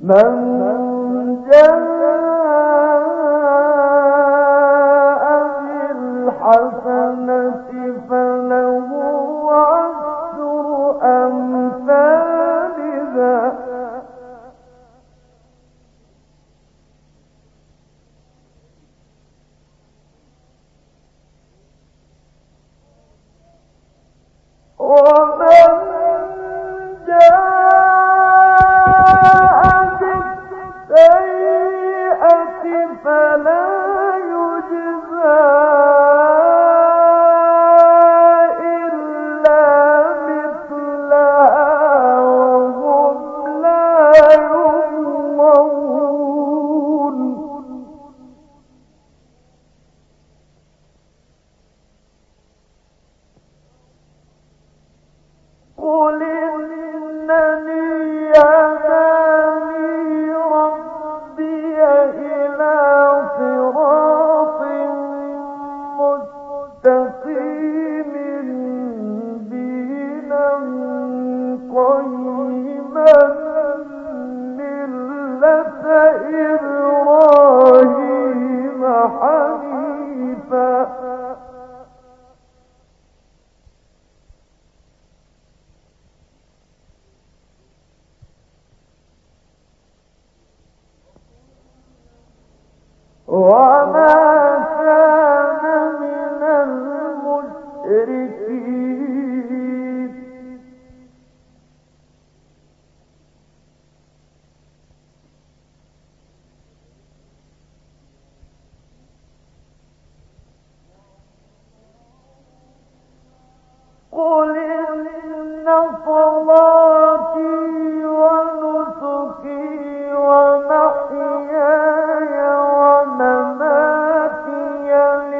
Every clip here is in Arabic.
من جاء بالحسنة فله عشر أمثالها ومن جاء بالسيئة فلا يجزى إلا مثلها وهم لا يظلمون قل إنني هداني ربي إلى صراط مستقيم دينا قيما ملة إبراهيم حنيفا وما كان من المشركين قل إن صلاتي ونسكي ومحياي ومماتي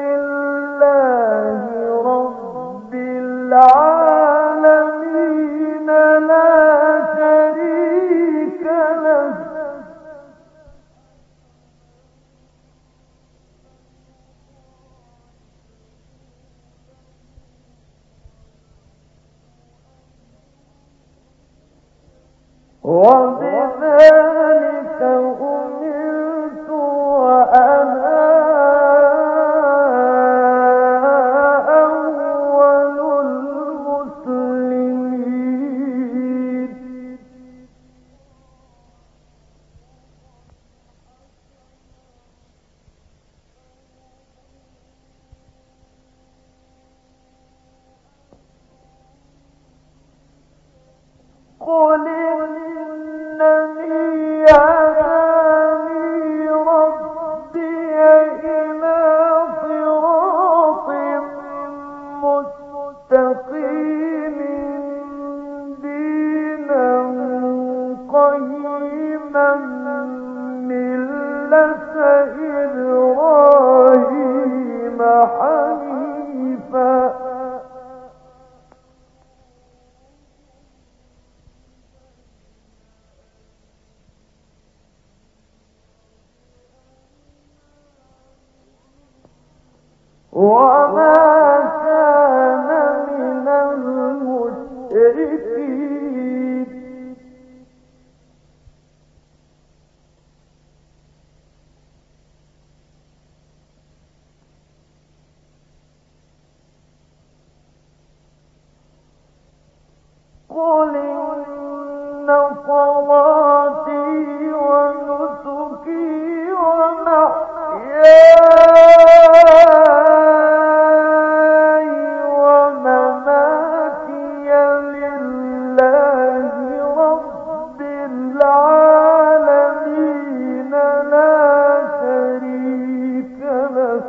لله رب العالمين لا شريك له وبذلك أمرت وأنا أول المسلمين قل إنني هداني ربي إلى صراط مستقيم دينا قيما ملة إبراهيم حنيفا وما كان من المشركين قل إن صلاتي ونسكي ومحياي ومماتي لله رب العالمين لا شريك له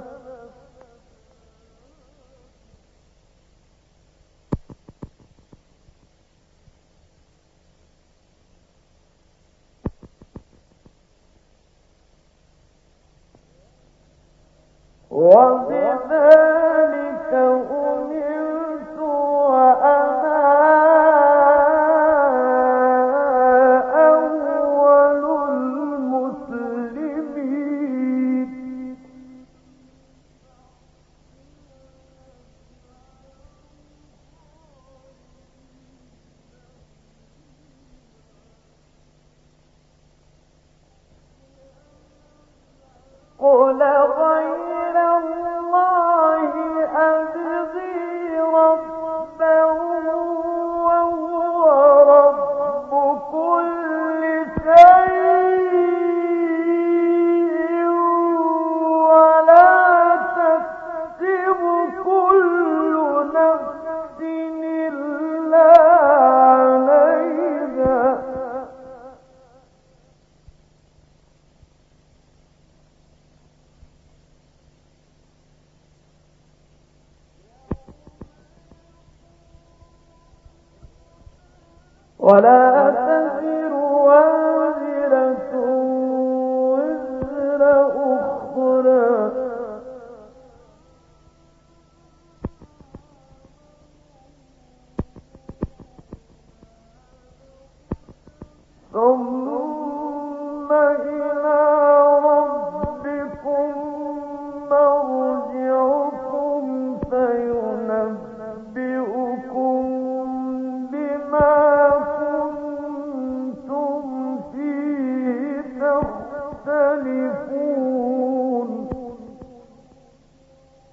وبذلك أمرت وأنا أول المسلمين ولا